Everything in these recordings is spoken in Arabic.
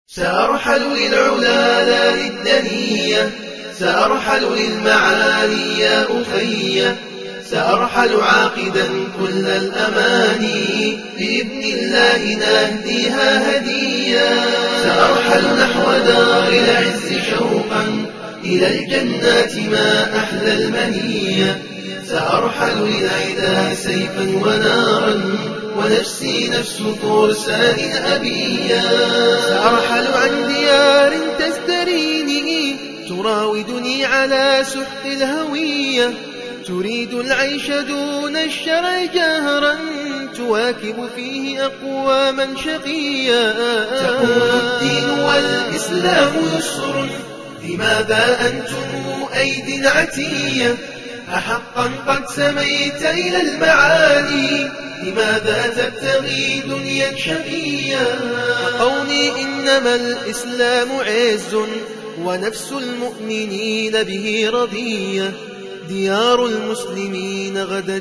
سأرحل للعلا لا للدنية، سأرحل للمعالي يا أخي، سأرحل عاقدا كل الأماني، بإذن الله نهديها هدية. سأرحل نحو دار العز شوقا إلى الجنات ما أحلى المنية، سأرحل للعدا سيفا ونارا ونفسي نفس فرسان أبيا. سأرحل عن ديار تستريني تراودني على سحت الهوية، تريد العيش دون الشرع جهرا تواكب فيه أقواما شقيا. تقول الدين والإسلام يسر، لماذا أنتم أيدي عتية؟ أحقا قد سميت إلى المعالي، لماذا تبتغي دنيا شقيا؟ قولي إنما الإسلام عز ونفس المؤمنين به رضية، ديار المسلمين غدت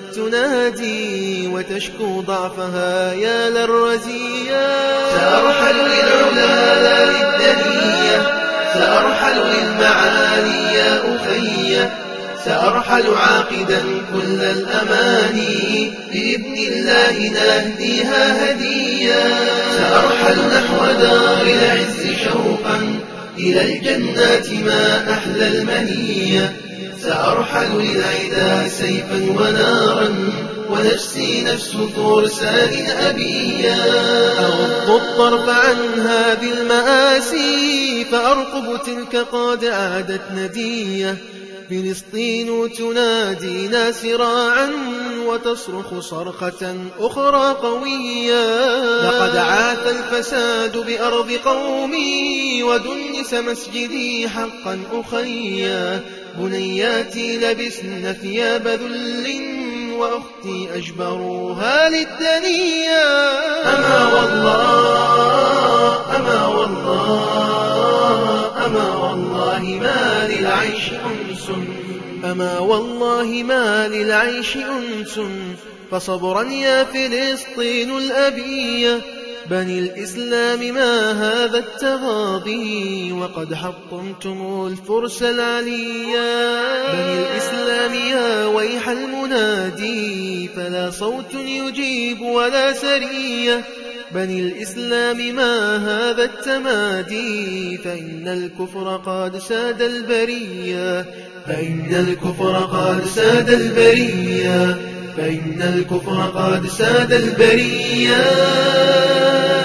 تنادي وتشكو ضعفها يا للرزية. سأرحل للعلا لا للدنية، سأرحل للمعالي يا أخي، سأرحل عاقدا كل الأماني، بإذن الله نهديها هدية. سأرحل نحو دار العز شوقا إلى الجنات ما أحلى المنية، سأرحل للعدا سيفا ونارا ونفسي نفس فرسان أبيا. أغض الطرف عن هذه المآسي فأرقب تلك قد عادت ندية، فلسطين تنادينا سراعا وتصرخ صرخة أخرى قوية. لقد عاث الفساد بأرض قومي ودنس مسجدي حقا أخيا، بنياتي لبسن ثياب ذل وأختي أجبروها للدنيا. أما والله أما والله أما والله ما للعيش أنس، أما والله ما للعيش أنس، فصبرا يا فلسطين الأبية. بني الإسلام ما هذا التغاضي وقد حطمتم الفرس العليا. بني الإسلام يا ويح المنادي فلا صوت يجيب ولا سرية. بني الإسلام ما هذا التمادي فإن الكفر قد ساد البرية، فإن الكفر قد ساد البرية، فإن الكفر قد ساد البرية.